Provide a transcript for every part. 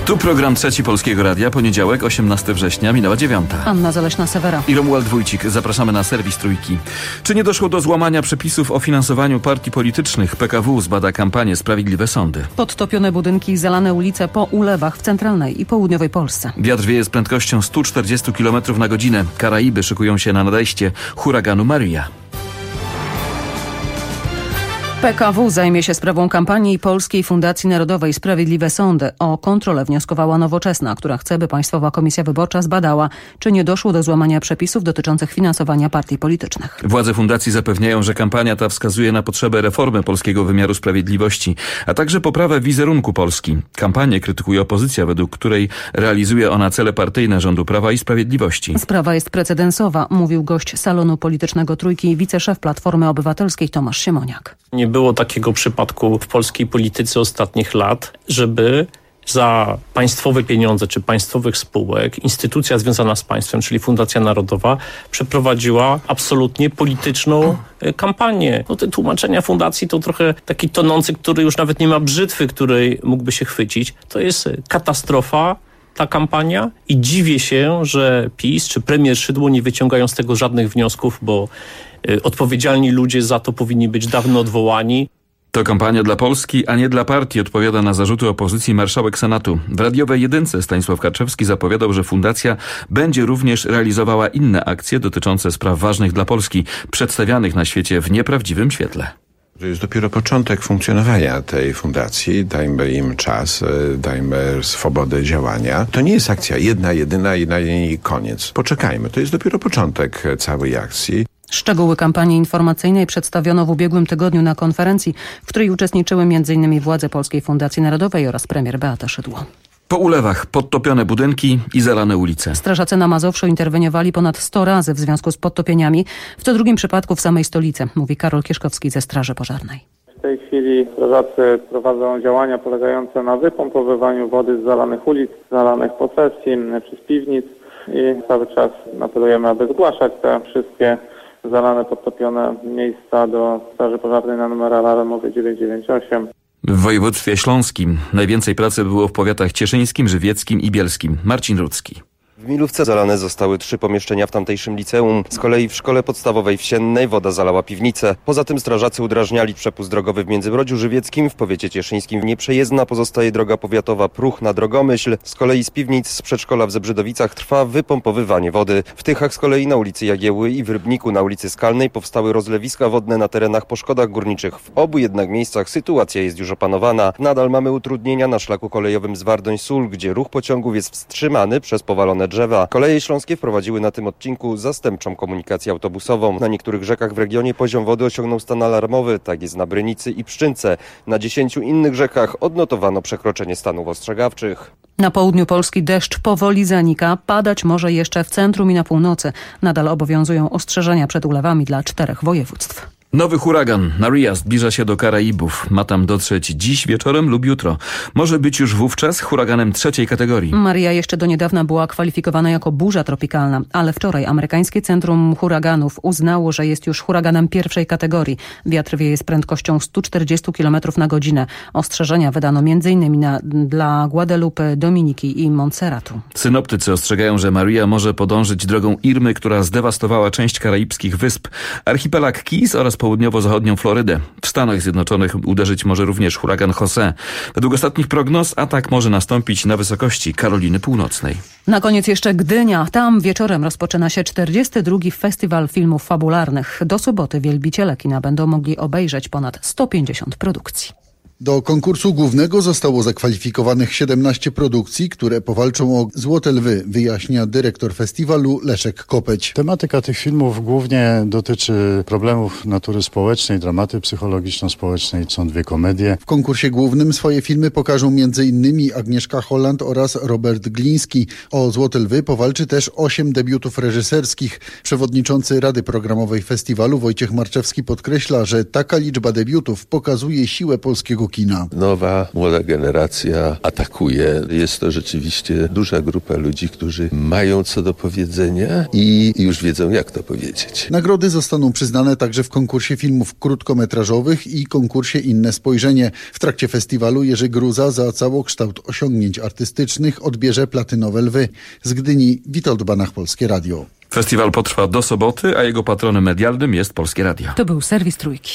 Tu program Trzeci Polskiego Radia, poniedziałek, 18 września, minęła 9. Anna Zaleśna-Sewera I Romuald Wójcik. Zapraszamy na serwis Trójki. Czy nie doszło do złamania przepisów o finansowaniu partii politycznych? PKW zbada kampanię Sprawiedliwe Sądy. Podtopione budynki i zalane ulice po ulewach w centralnej i południowej Polsce. Wiatr wieje z prędkością 140 km na godzinę. Karaiby szykują się na nadejście huraganu Maria. PKW zajmie się sprawą kampanii Polskiej Fundacji Narodowej Sprawiedliwe Sądy. O kontrolę wnioskowała Nowoczesna, która chce, by Państwowa Komisja Wyborcza zbadała, czy nie doszło do złamania przepisów dotyczących finansowania partii politycznych. Władze fundacji zapewniają, że kampania ta wskazuje na potrzebę reformy polskiego wymiaru sprawiedliwości, a także poprawę wizerunku Polski. Kampanię krytykuje opozycja, według której realizuje ona cele partyjne rządu Prawa i Sprawiedliwości. Sprawa jest precedensowa, mówił gość salonu politycznego Trójki, wiceszef Platformy Obywatelskiej Tomasz Siemoniak. Nie było takiego przypadku w polskiej polityce ostatnich lat, żeby za państwowe pieniądze czy państwowych spółek instytucja związana z państwem, czyli Fundacja Narodowa, przeprowadziła absolutnie polityczną kampanię. No, te tłumaczenia fundacji to trochę taki tonący, który już nawet nie ma brzytwy, której mógłby się chwycić. To jest katastrofa, ta kampania, i dziwię się, że PiS czy premier Szydło nie wyciągają z tego żadnych wniosków, bo odpowiedzialni ludzie za to powinni być dawno odwołani. To kampania dla Polski, a nie dla partii, odpowiada na zarzuty opozycji marszałek Senatu. W radiowej Jedynce Stanisław Karczewski zapowiadał, że fundacja będzie również realizowała inne akcje dotyczące spraw ważnych dla Polski, przedstawianych na świecie w nieprawdziwym świetle. To jest dopiero początek funkcjonowania tej fundacji. Dajmy im czas, dajmy swobodę działania. To nie jest akcja jedna, jedyna i na jej koniec. Poczekajmy, to jest dopiero początek całej akcji. Szczegóły kampanii informacyjnej przedstawiono w ubiegłym tygodniu na konferencji, w której uczestniczyły m.in. władze Polskiej Fundacji Narodowej oraz premier Beata Szydło. Po ulewach podtopione budynki i zalane ulice. Strażacy na Mazowszu interweniowali ponad 100 razy w związku z podtopieniami, w co drugim przypadku w samej stolicy, mówi Karol Kieszkowski ze Straży Pożarnej. W tej chwili strażacy prowadzą działania polegające na wypompowywaniu wody z zalanych ulic, zalanych posesji czy z piwnic i cały czas apelujemy, aby zgłaszać te wszystkie zalane, podtopione miejsca do Straży Pożarnej na numer alarmowy 998. W województwie śląskim najwięcej pracy było w powiatach cieszyńskim, żywieckim i bielskim. Marcin Rudzki. W Milówce zalane zostały 3 pomieszczenia w tamtejszym liceum. Z kolei w szkole podstawowej w Siennej woda zalała piwnicę. Poza tym strażacy udrażniali przepust drogowy w Międzybrodziu Żywieckim. W powiecie cieszyńskim nieprzejezdna pozostaje droga powiatowa Pruch na Drogomyśl. Z kolei z piwnic z przedszkola w Zebrzydowicach trwa wypompowywanie wody. W Tychach z kolei na ulicy Jagiełły i w Rybniku na ulicy Skalnej powstały rozlewiska wodne na terenach po szkodach górniczych. W obu jednak miejscach sytuacja jest już opanowana. Nadal mamy utrudnienia na szlaku kolejowym z Wardoń-Sól, gdzie ruch pociągów jest wstrzymany przez powalone drzewa. Koleje śląskie wprowadziły na tym odcinku zastępczą komunikację autobusową. Na niektórych rzekach w regionie poziom wody osiągnął stan alarmowy, tak jest na Brynicy i Pszczynce. Na 10 innych rzekach odnotowano przekroczenie stanów ostrzegawczych. Na południu Polski deszcz powoli zanika, padać może jeszcze w centrum i na północy. Nadal obowiązują ostrzeżenia przed ulewami dla 4 województw. Nowy huragan Maria zbliża się do Karaibów. Ma tam dotrzeć dziś wieczorem lub jutro. Może być już wówczas huraganem 3. kategorii. Maria jeszcze do niedawna była kwalifikowana jako burza tropikalna, ale wczoraj amerykańskie Centrum Huraganów uznało, że jest już huraganem 1. kategorii. Wiatr wieje z prędkością 140 km na godzinę. Ostrzeżenia wydano m.in. dla Guadalupe, Dominiki i Montserratu. Synoptycy ostrzegają, że Maria może podążyć drogą Irmy, która zdewastowała część karaibskich wysp, archipelag Keys oraz południowo-zachodnią Florydę. W Stanach Zjednoczonych uderzyć może również huragan José. Według ostatnich prognoz atak może nastąpić na wysokości Karoliny Północnej. Na koniec jeszcze Gdynia. Tam wieczorem rozpoczyna się 42. Festiwal Filmów Fabularnych. Do soboty wielbiciele kina będą mogli obejrzeć ponad 150 produkcji. Do konkursu głównego zostało zakwalifikowanych 17 produkcji, które powalczą o Złote Lwy, wyjaśnia dyrektor festiwalu Leszek Kopeć. Tematyka tych filmów głównie dotyczy problemów natury społecznej, dramaty psychologiczno-społecznej. Są 2 komedie. W konkursie głównym swoje filmy pokażą m.in. Agnieszka Holland oraz Robert Gliński. O Złote Lwy powalczy też 8 debiutów reżyserskich. Przewodniczący Rady Programowej Festiwalu Wojciech Marczewski podkreśla, że taka liczba debiutów pokazuje siłę polskiego kina. Nowa, młoda generacja atakuje. Jest to rzeczywiście duża grupa ludzi, którzy mają co do powiedzenia i już wiedzą, jak to powiedzieć. Nagrody zostaną przyznane także w konkursie filmów krótkometrażowych i konkursie Inne Spojrzenie. W trakcie festiwalu Jerzy Gruza za całokształt osiągnięć artystycznych odbierze platynowe lwy. Z Gdyni Witold Banach, Polskie Radio. Festiwal potrwa do soboty, a jego patronem medialnym jest Polskie Radio. To był serwis Trójki.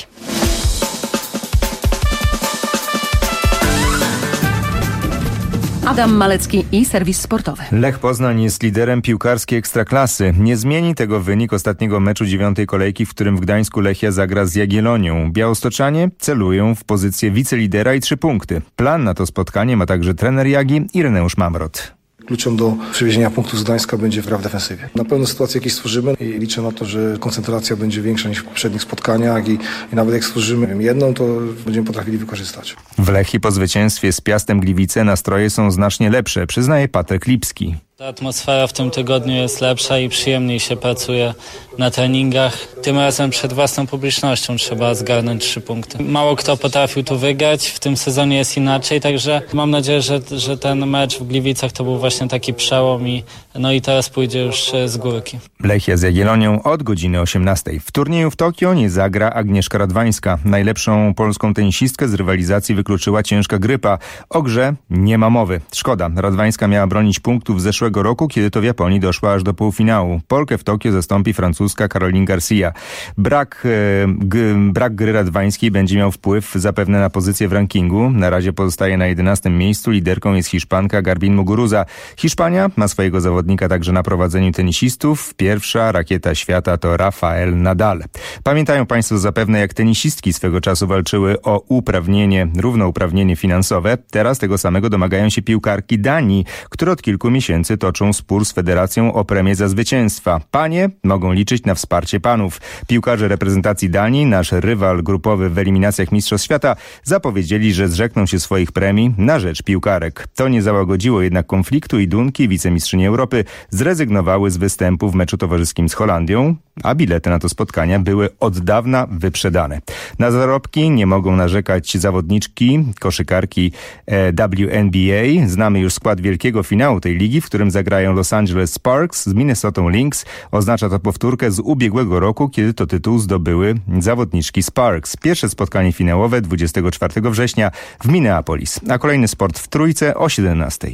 Adam Malecki i serwis sportowy. Lech Poznań jest liderem piłkarskiej Ekstraklasy. Nie zmieni tego wynik ostatniego meczu 9. kolejki, w którym w Gdańsku Lechia zagra z Jagiellonią. Białostoczanie celują w pozycję wicelidera i 3 punkty. Plan na to spotkanie ma także trener Jagi Ireneusz Mamrot. Kluczem do przywiezienia punktów z Gdańska będzie gra w defensywie. Na pewno sytuację jakieś stworzymy i liczę na to, że koncentracja będzie większa niż w poprzednich spotkaniach i nawet jak stworzymy jedną, to będziemy potrafili wykorzystać. W Lechii po zwycięstwie z Piastem Gliwice nastroje są znacznie lepsze, przyznaje Patryk Lipski. Ta atmosfera w tym tygodniu jest lepsza i przyjemniej się pracuje na treningach. Tym razem przed własną publicznością trzeba zgarnąć 3 punkty. Mało kto potrafił tu wygrać, w tym sezonie jest inaczej, także mam nadzieję, że ten mecz w Gliwicach to był właśnie taki przełom i teraz pójdzie już z górki. Lechia z Jagiellonią od godziny 18. W turnieju w Tokio nie zagra Agnieszka Radwańska. Najlepszą polską tenisistkę z rywalizacji wykluczyła ciężka grypa. O grze nie ma mowy. Szkoda, Radwańska miała bronić punktów zeszłego roku, kiedy to w Japonii doszła aż do półfinału. Polkę w Tokio zastąpi francuska Caroline Garcia. Brak gry Radwańskiej będzie miał wpływ zapewne na pozycję w rankingu. Na razie pozostaje na 11. miejscu. Liderką jest Hiszpanka Garbin Muguruza. Hiszpania ma swojego zawodnika także na prowadzeniu tenisistów. Pierwsza rakieta świata to Rafael Nadal. Pamiętają Państwo zapewne, jak tenisistki swego czasu walczyły o równouprawnienie finansowe. Teraz tego samego domagają się piłkarki Danii, które od kilku miesięcy toczą spór z federacją o premię za zwycięstwa. Panie mogą liczyć na wsparcie panów. Piłkarze reprezentacji Danii, nasz rywal grupowy w eliminacjach Mistrzostw Świata, zapowiedzieli, że zrzekną się swoich premii na rzecz piłkarek. To nie załagodziło jednak konfliktu i Dunki, wicemistrzyni Europy, zrezygnowały z występu w meczu towarzyskim z Holandią, a bilety na to spotkania były od dawna wyprzedane. Na zarobki nie mogą narzekać zawodniczki, koszykarki WNBA. Znamy już skład wielkiego finału tej ligi, w którym zagrają Los Angeles Sparks z Minnesota Lynx. Oznacza to powtórkę z ubiegłego roku, kiedy to tytuł zdobyły zawodniczki Sparks. Pierwsze spotkanie finałowe 24 września w Minneapolis. A kolejny sport w Trójce o 17.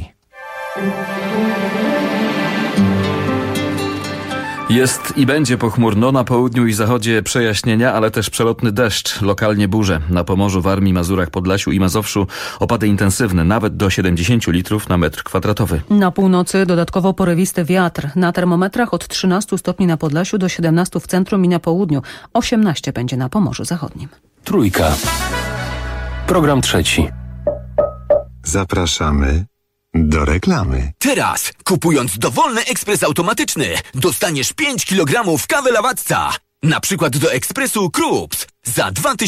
Jest i będzie pochmurno, na południu i zachodzie przejaśnienia, ale też przelotny deszcz, lokalnie burze. Na Pomorzu, Warmii, Mazurach, Podlasiu i Mazowszu opady intensywne, nawet do 70 litrów na metr kwadratowy. Na północy dodatkowo porywisty wiatr. Na termometrach od 13 stopni na Podlasiu do 17 w centrum i na południu. 18 będzie na Pomorzu Zachodnim. Trójka. Program trzeci. Zapraszamy do reklamy. Teraz, kupując dowolny ekspres automatyczny, dostaniesz 5 kg kawy Lawatca. Na przykład do ekspresu Krups za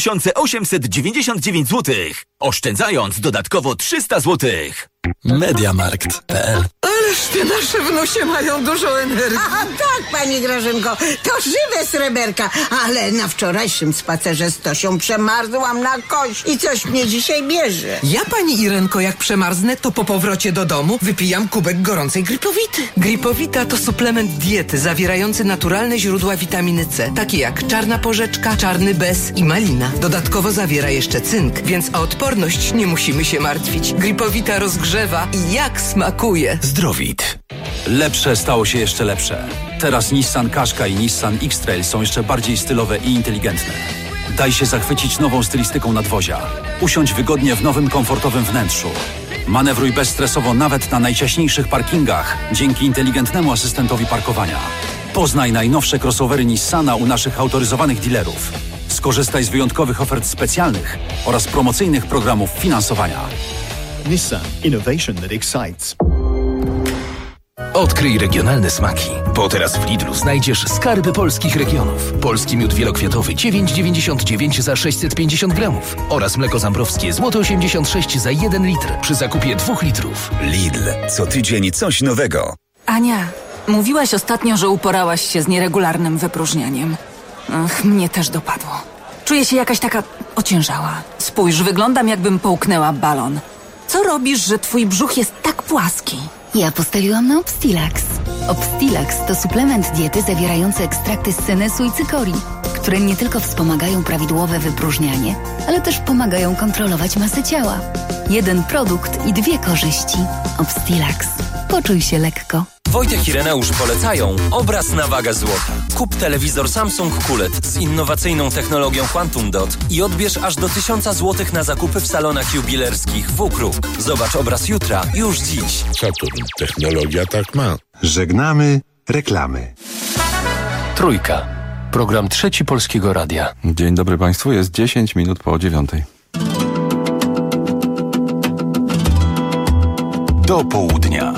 2899 zł. Oszczędzając dodatkowo 300 zł. Mediamarkt.pl. Ależ te nasze wnusie mają dużo energii. Aha, tak, pani Grażynko, to żywe sreberka. Ale na wczorajszym spacerze z Tosią przemarzłam na kość i coś mnie dzisiaj bierze. Ja, pani Irenko, jak przemarznę, to po powrocie do domu wypijam kubek gorącej Gripowity. Gripowita to suplement diety zawierający naturalne źródła witaminy C, takie jak czarna porzeczka, czarny bez i malina. Dodatkowo zawiera jeszcze cynk, więc o odporność nie musimy się martwić. Gripowita rozgrzewa i jak smakuje. Zdrowit. Lepsze stało się jeszcze lepsze. Teraz Nissan Qashqai i Nissan X-Trail są jeszcze bardziej stylowe i inteligentne. Daj się zachwycić nową stylistyką nadwozia. Usiądź wygodnie w nowym, komfortowym wnętrzu. Manewruj bezstresowo nawet na najciaśniejszych parkingach dzięki inteligentnemu asystentowi parkowania. Poznaj najnowsze crossovery Nissana u naszych autoryzowanych dealerów. Skorzystaj z wyjątkowych ofert specjalnych oraz promocyjnych programów finansowania. Nissan. Innovation that excites. Odkryj regionalne smaki, bo teraz w Lidlu znajdziesz skarby polskich regionów. Polski miód wielokwiatowy 9,99 za 650 gramów oraz mleko zambrowskie złote 86 za 1 litr przy zakupie 2 litrów. Lidl. Co tydzień coś nowego. Ania, mówiłaś ostatnio, że uporałaś się z nieregularnym wypróżnianiem. Ach, mnie też dopadło. Czuję się jakaś taka ociężała. Spójrz, wyglądam jakbym połknęła balon. Co robisz, że twój brzuch jest tak płaski? Ja postawiłam na Obstilax. Obstilax to suplement diety zawierający ekstrakty z senesu i cykorii, które nie tylko wspomagają prawidłowe wypróżnianie, ale też pomagają kontrolować masę ciała. Jeden produkt i 2 korzyści. Obstilax. Poczuj się lekko. Wojtek i Reneusz polecają obraz na wagę złota. Kup telewizor Samsung QLED z innowacyjną technologią Quantum Dot i odbierz aż do 1000 zł na zakupy w salonach jubilerskich W-Kruk. Zobacz obraz jutra, już dziś. Saturn. Technologia tak ma. Żegnamy reklamy. Trójka. Program Trzeci Polskiego Radia. Dzień dobry Państwu, jest 10 minut po 9. Do południa.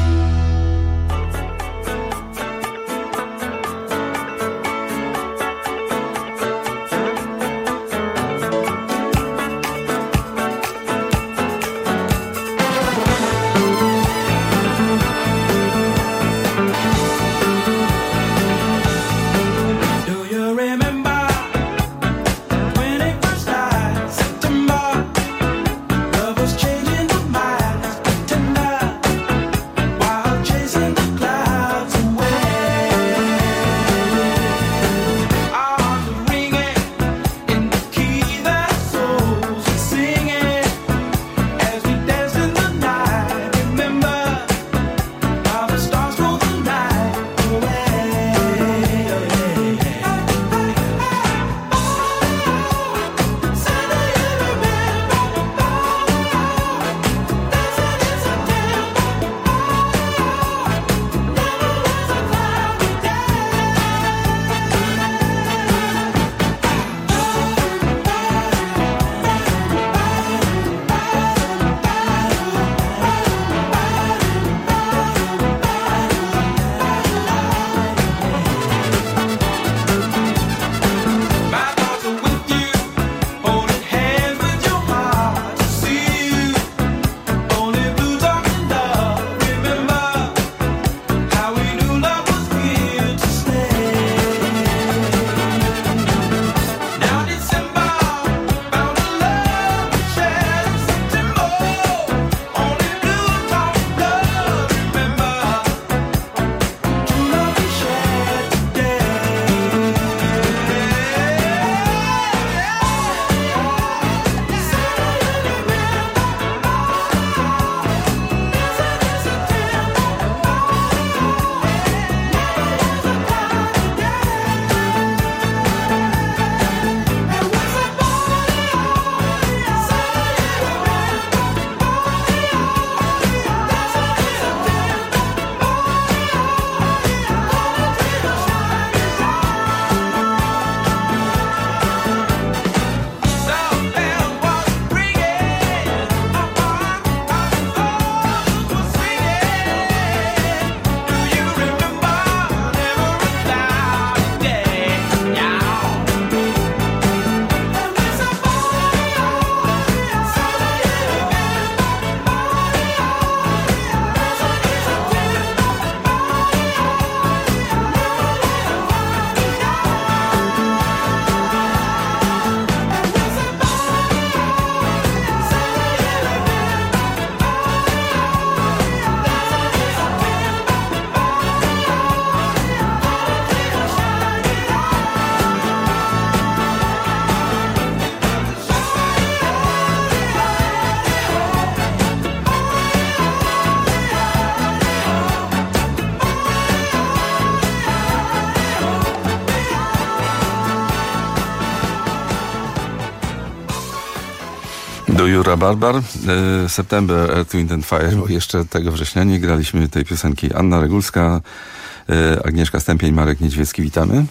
Do Jura Barbar, September, Earth, Wind and Fire, bo jeszcze tego września nie graliśmy tej piosenki. Anna Regulska, Agnieszka Stępień, Marek Niedźwiecki, witamy.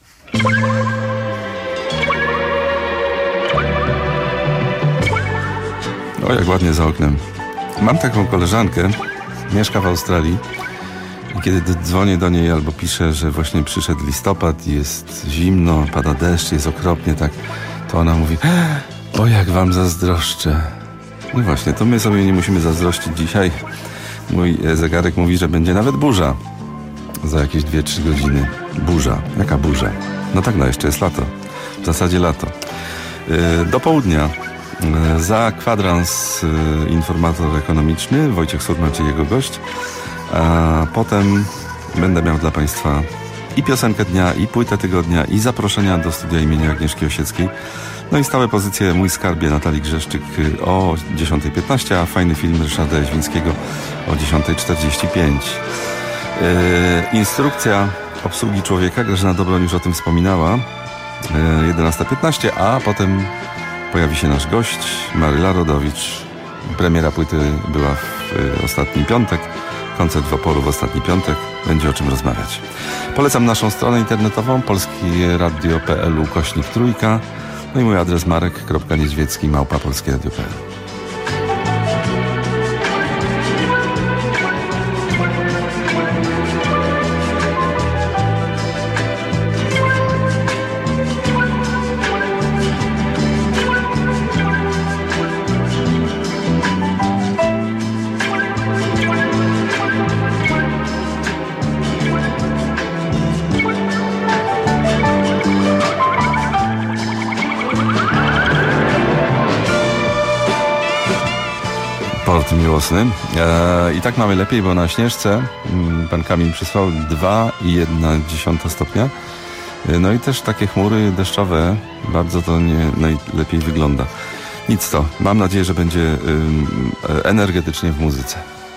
O, jak ładnie za oknem. Mam taką koleżankę, mieszka w Australii i kiedy dzwonię do niej albo piszę, że właśnie przyszedł listopad, jest zimno, pada deszcz, jest okropnie, tak, to ona mówi: o, jak wam zazdroszczę. No właśnie, to my sobie nie musimy zazdrościć dzisiaj. Mój zegarek mówi, że będzie nawet burza za jakieś 2-3 godziny. Burza. Jaka burza? No tak, no jeszcze jest lato. w zasadzie lato. Do południa za kwadrans informator ekonomiczny Wojciech Surmacz i jego gość, a potem będę miał dla Państwa i piosenkę dnia, i płytę tygodnia, i zaproszenia do studia imienia Agnieszki Osieckiej. No i stałe pozycje Mój skarbie Natalii Grzeszczyk o 10:15, a fajny film Ryszarda Jaźwińskiego o 10:45. Instrukcja obsługi człowieka, Grażyna Dobroń już o tym wspominała, 11:15, a potem pojawi się nasz gość, Maryla Rodowicz. Premiera płyty była w ostatni piątek, koncert w Oporu w ostatni piątek. Będzie o czym rozmawiać. Polecam naszą stronę internetową polskieradio.pl/3. No i mój adres marek.niedźwiecki@polskieradio.pl. Port miłosny. I tak mamy lepiej, bo na Śnieżce pan Kamil przysłał 2,1 stopnia. No i też takie chmury deszczowe, bardzo to nie najlepiej wygląda. Nic to. Mam nadzieję, że będzie energetycznie w muzyce.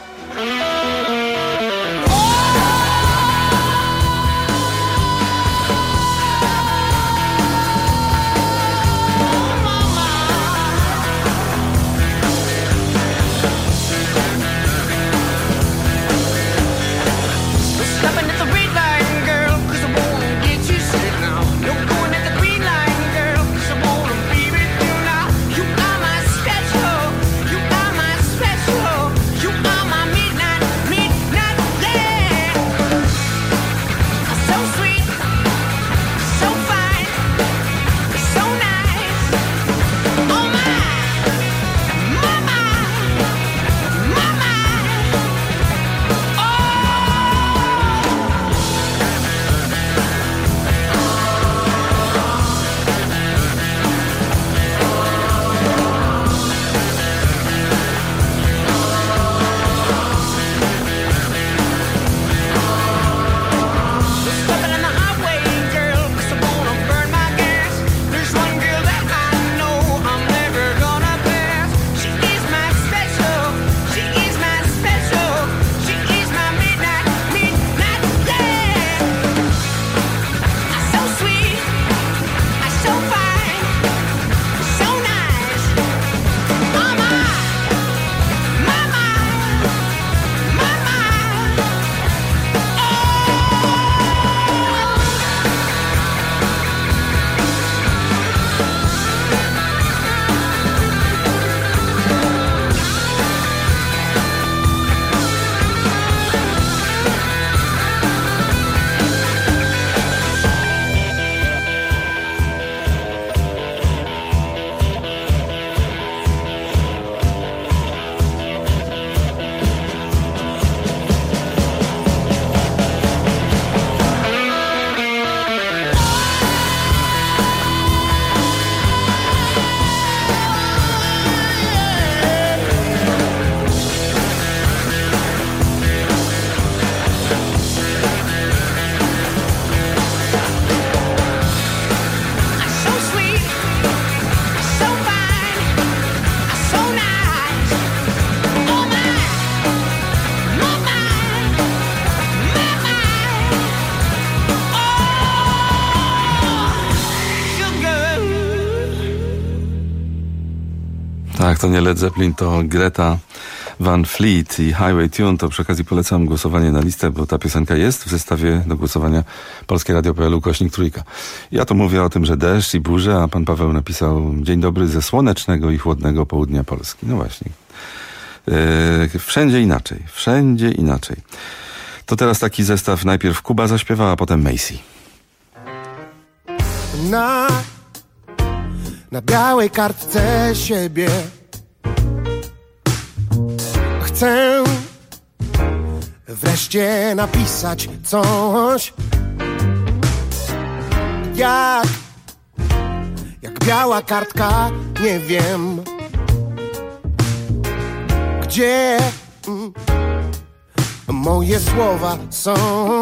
Tak, to nie Led Zeppelin, to Greta Van Fleet i Highway Tune. To przy okazji polecam głosowanie na listę, bo ta piosenka jest w zestawie do głosowania polskieradio.pl/3. Ja tu mówię o tym, że deszcz i burze, a pan Paweł napisał: dzień dobry ze słonecznego i chłodnego południa Polski. No właśnie. Wszędzie inaczej. Wszędzie inaczej. To teraz taki zestaw. Najpierw Kuba zaśpiewała, a potem Macy. Na białej kartce siebie chcę wreszcie napisać coś, jak biała kartka, nie wiem gdzie moje słowa są.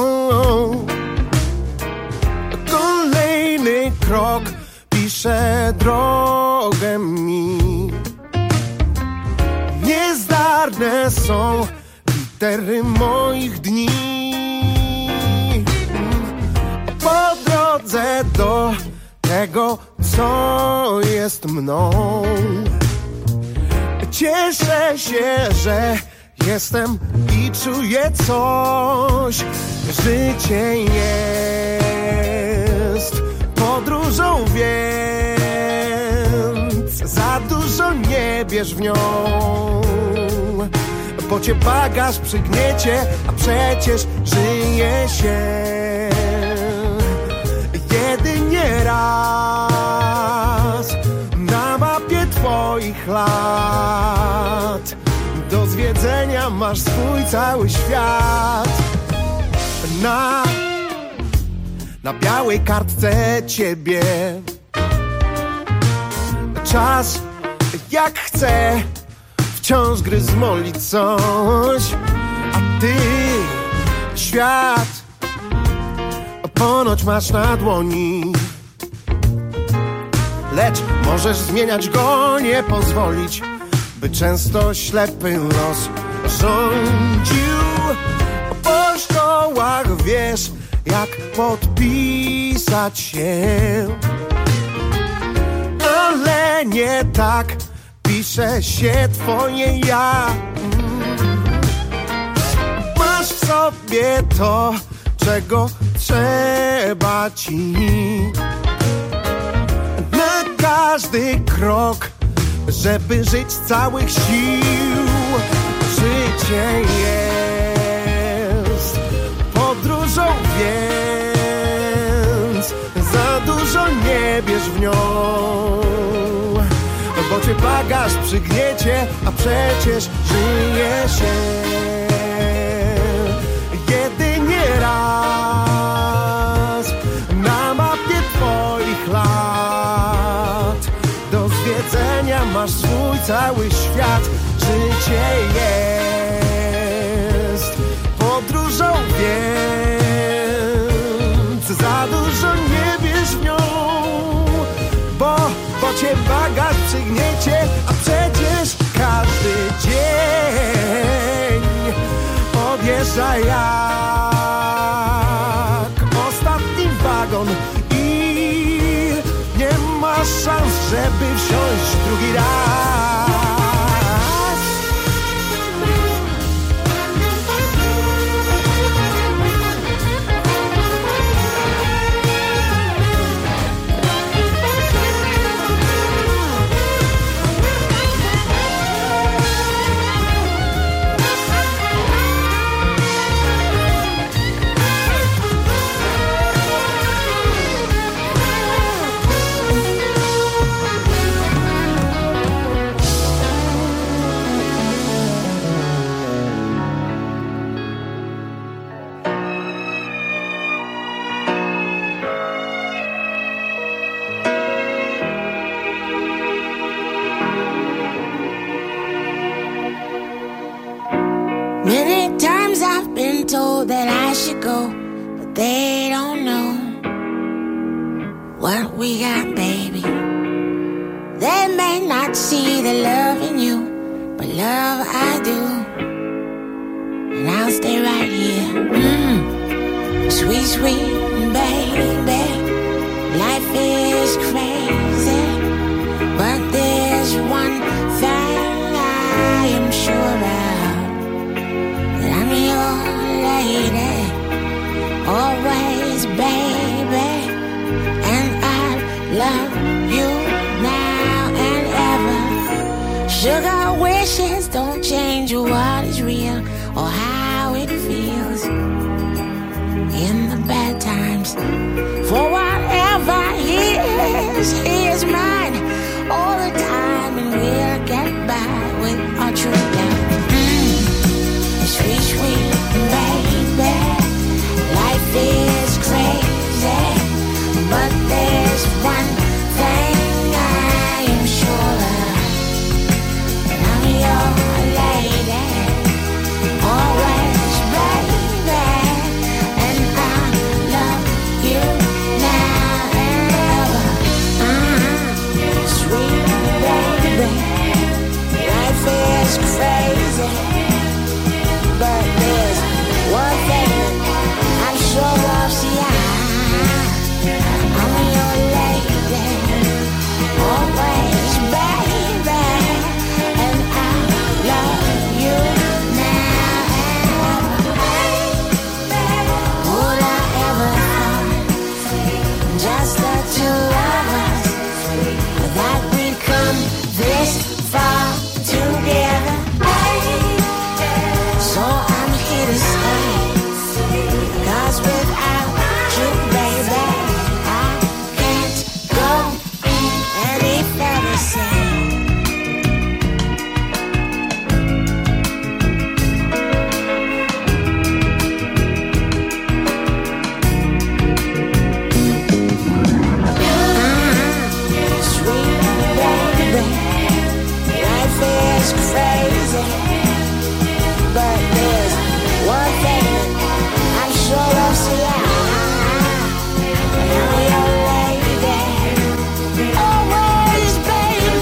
Kolejny krok pisze drogę mi. Niezdarne są litery moich dni. Po drodze do tego, co jest mną, cieszę się, że jestem i czuję coś. Życie jest podróżą, więc za dużo nie bierz w nią, bo cię bagaż przygniecie, a przecież żyje się jedynie raz na mapie twoich lat. Do zwiedzenia masz swój cały świat. Na białej kartce ciebie czas jak chce wciąż gry zmolić coś, a ty świat ponoć masz na dłoni. Lecz możesz zmieniać go, nie pozwolić, by często ślepy los rządził. Po szkołach wiesz, jak podpisać się, ale nie tak pisze się twoje ja. Masz w sobie to, czego trzeba ci. Na każdy krok, żeby żyć z całych sił. Życie jest podróżą, więc za dużo nie bierz w nią, bo cię bagaż przygniecie, a przecież żyje się jedynie raz na mapie twoich lat. Do zwiedzenia masz swój cały świat. Życie jest podróżą, więc za dużo nie bierz w nią, bo cię bagaż przygniecie, a przecież każdy dzień odjeżdża jak ostatni wagon i nie masz szans, żeby wsiąść drugi raz. Many times I've been told that I should go, but they don't know what we got, baby. They may not see the love in you, but love I do, and I'll stay right here. Sweet, sweet baby, life is crazy, but there's one thing I am sure of. Your lady, always, baby, and I love you now and ever. Sugar wishes don't change what is real or how it feels in the bad times. For whatever he is mine all the time, and we'll get by with our true love. Sweet, sweet baby, life is crazy, but there's one thing I is crazy, but there's one thing I'm sure of. See, I'm your lady, always, baby, and I love you now and ever. Would I ever thought, just the two of us, that we'd come this far together? So I'm here to stay, 'cause without you, baby, I can't go any further. Sweet baby, life is crazy, but there's one thing I'm sure of. See, I'm your lady, always, baby,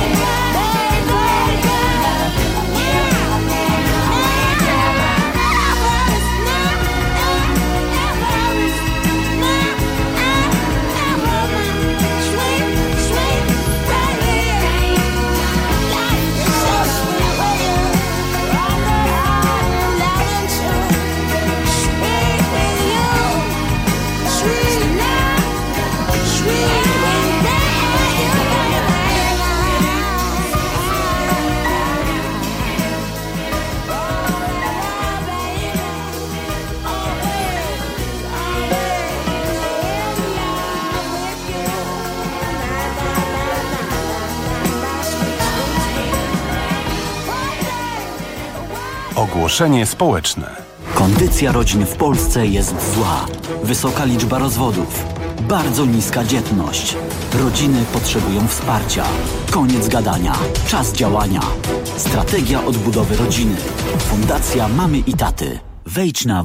Ogłoszenie społeczne. Kondycja rodzin w Polsce jest zła. Wysoka liczba rozwodów. Bardzo niska dzietność. Rodziny potrzebują wsparcia. Koniec gadania. Czas działania. Strategia odbudowy rodziny. Fundacja Mamy i Taty. Wejdź na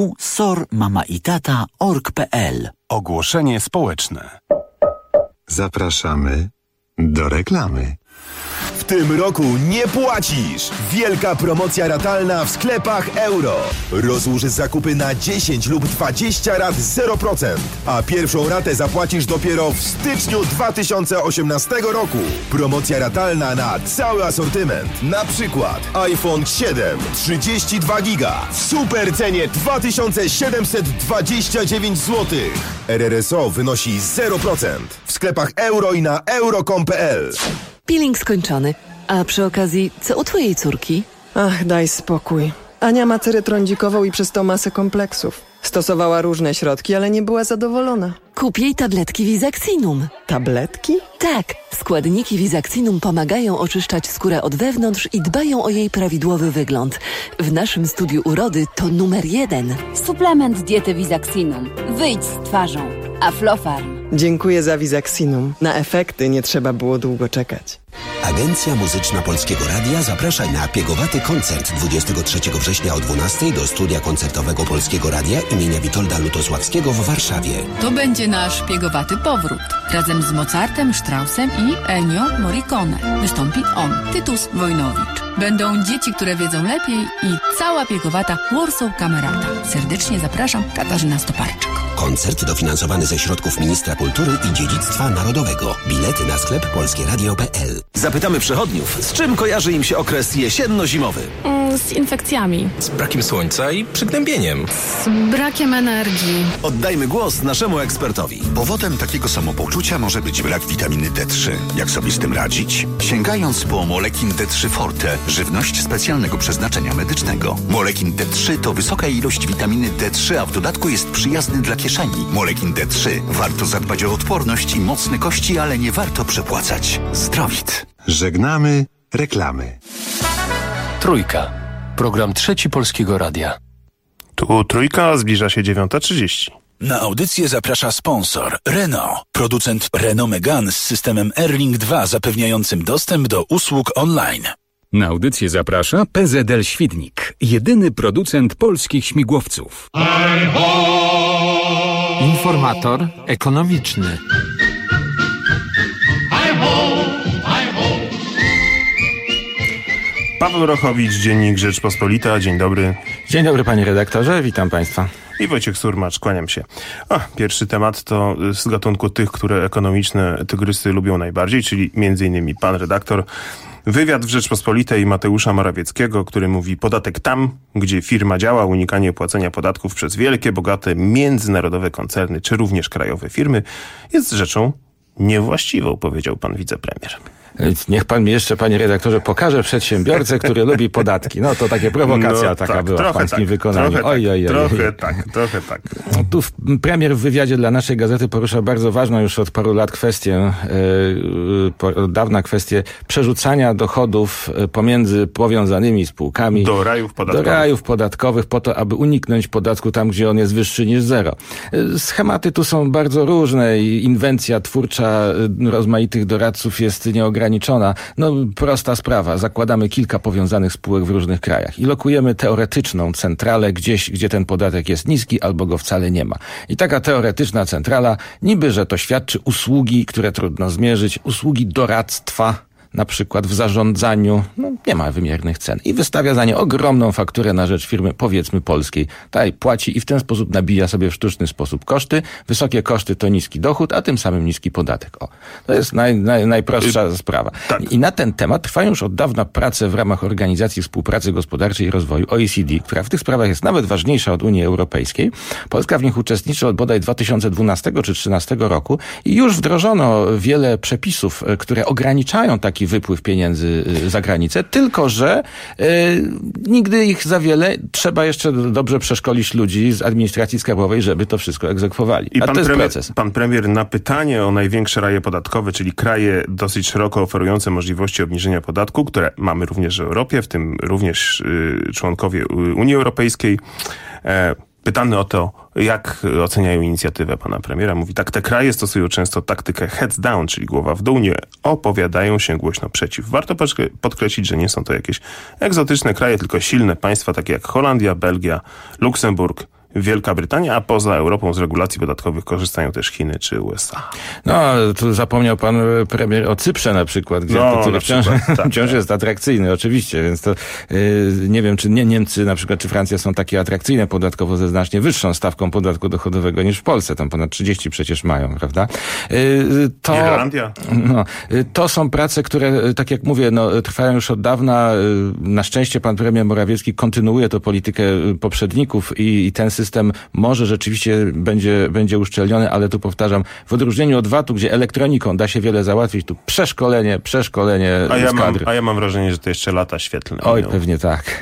www.sormamaitata.org.pl. Ogłoszenie społeczne. Zapraszamy do reklamy. W tym roku nie płacisz! Wielka promocja ratalna w sklepach Euro. Rozłóż zakupy na 10 lub 20 rat 0%, a pierwszą ratę zapłacisz dopiero w styczniu 2018 roku. Promocja ratalna na cały asortyment. Na przykład iPhone 7 32 giga w super cenie 2729 zł. RRSO wynosi 0%. W sklepach Euro i na euro.com.pl. Peeling skończony. A przy okazji, co u twojej córki? Ach, daj spokój. Ania ma cerę trądzikową i przez to masę kompleksów. Stosowała różne środki, ale nie była zadowolona. Kup jej tabletki Visaxinum. Tabletki? Tak. Składniki Visaxinum pomagają oczyszczać skórę od wewnątrz i dbają o jej prawidłowy wygląd. W naszym studiu urody to numer 1. Suplement diety Visaxinum. Wyjdź z twarzą. Aflofarm. Dziękuję za Visaxinum. Na efekty nie trzeba było długo czekać. Agencja Muzyczna Polskiego Radia zaprasza na piegowaty koncert 23 września o 12 do studia koncertowego Polskiego Radia imienia Witolda Lutosławskiego w Warszawie. To będzie nasz piegowaty powrót. Razem z Mozartem, Straussem i Ennio Morricone. Wystąpi on, Tytus Wojnowicz. Będą dzieci, które wiedzą lepiej i cała piegowata Warsaw Kamerata. Serdecznie zapraszam, Katarzyna Stoparczyk. Koncert dofinansowany ze środków Ministra Kultury i Dziedzictwa Narodowego. Bilety na sklep polskieradio.pl. Zapytamy przechodniów, z czym kojarzy im się okres jesienno-zimowy? Z infekcjami. Z brakiem słońca i przygnębieniem. Z brakiem energii. Oddajmy głos naszemu ekspertowi. Powodem takiego samopoczucia może być brak witaminy D3. Jak sobie z tym radzić? Sięgając po Molekin D3 Forte, żywność specjalnego przeznaczenia medycznego. Molekin D3 to wysoka ilość witaminy D3, a w dodatku jest przyjazny dla kieszeni. Molekin D3. Warto zadbać o odporność i mocne kości, ale nie warto przepłacać. Zdrowit. Żegnamy reklamy. Trójka. Program Trzeci Polskiego Radia. Tu Trójka, zbliża się 9:30. Na audycję zaprasza sponsor Renault, producent Renault Megane z systemem Airlink 2 zapewniającym dostęp do usług online. Na audycję zaprasza PZL Świdnik, jedyny producent polskich śmigłowców. Informator ekonomiczny. Paweł Rochowicz, Dziennik Rzeczpospolita. Dzień dobry. Dzień dobry, panie redaktorze, witam państwa. I Wojciech Surmacz, kłaniam się. Pierwszy temat to z gatunku tych, które ekonomiczne tygrysy lubią najbardziej, czyli m.in. pan redaktor. Wywiad w Rzeczpospolitej Mateusza Morawieckiego, który mówi: podatek tam, gdzie firma działa, unikanie płacenia podatków przez wielkie, bogate, międzynarodowe koncerny, czy również krajowe firmy jest rzeczą niewłaściwą, powiedział pan wicepremier. Niech pan mi jeszcze, panie redaktorze, pokaże przedsiębiorcę, który lubi podatki. No to takie prowokacja taka była w pańskim wykonaniu. Trochę tak. No, tu premier w wywiadzie dla naszej gazety porusza bardzo ważną już od paru lat kwestię, od dawna kwestię przerzucania dochodów pomiędzy powiązanymi spółkami do rajów podatkowych po to, aby uniknąć podatku tam, gdzie on jest wyższy niż zero. Schematy tu są bardzo różne i inwencja twórcza rozmaitych doradców jest nieograniczona. No, prosta sprawa. Zakładamy kilka powiązanych spółek w różnych krajach i lokujemy teoretyczną centralę gdzieś, gdzie ten podatek jest niski albo go wcale nie ma. I taka teoretyczna centrala, niby, że to świadczy usługi, które trudno zmierzyć, usługi doradztwa, na przykład w zarządzaniu, nie ma wymiernych cen i wystawia za nie ogromną fakturę na rzecz firmy, powiedzmy polskiej. Ta płaci i w ten sposób nabija sobie w sztuczny sposób koszty. Wysokie koszty to niski dochód, a tym samym niski podatek. To jest najprostsza sprawa. Tak. I na ten temat trwają już od dawna prace w ramach Organizacji Współpracy Gospodarczej i Rozwoju, OECD, która w tych sprawach jest nawet ważniejsza od Unii Europejskiej. Polska w nich uczestniczy od bodaj 2012 czy 2013 roku i już wdrożono wiele przepisów, które ograniczają taki wypływ pieniędzy za granicę, tylko że nigdy ich za wiele. Trzeba jeszcze dobrze przeszkolić ludzi z administracji skarbowej, żeby to wszystko egzekwowali. I pan premier na pytanie o największe raje podatkowe, czyli kraje dosyć szeroko oferujące możliwości obniżenia podatku, które mamy również w Europie, w tym również członkowie Unii Europejskiej, pytany o to, jak oceniają inicjatywę pana premiera, mówi tak: te kraje stosują często taktykę heads down, czyli głowa w dół, nie opowiadają się głośno przeciw. Warto podkreślić, że nie są to jakieś egzotyczne kraje, tylko silne państwa, takie jak Holandia, Belgia, Luksemburg, Wielka Brytania, a poza Europą z regulacji podatkowych korzystają też Chiny czy USA. No, tu zapomniał pan premier o Cyprze na przykład, który wciąż jest atrakcyjny, oczywiście, więc to nie wiem, czy Niemcy na przykład, czy Francja są takie atrakcyjne podatkowo ze znacznie wyższą stawką podatku dochodowego niż w Polsce. Tam ponad 30 przecież mają, prawda? Irlandia? To są prace, które, tak jak mówię, trwają już od dawna. Na szczęście pan premier Morawiecki kontynuuje tę politykę poprzedników i ten system może rzeczywiście będzie uszczelniony, ale tu powtarzam, w odróżnieniu od VAT-u, gdzie elektroniką da się wiele załatwić, tu przeszkolenie z kadry. A ja mam wrażenie, że to jeszcze lata świetlne. Oj, pewnie tak.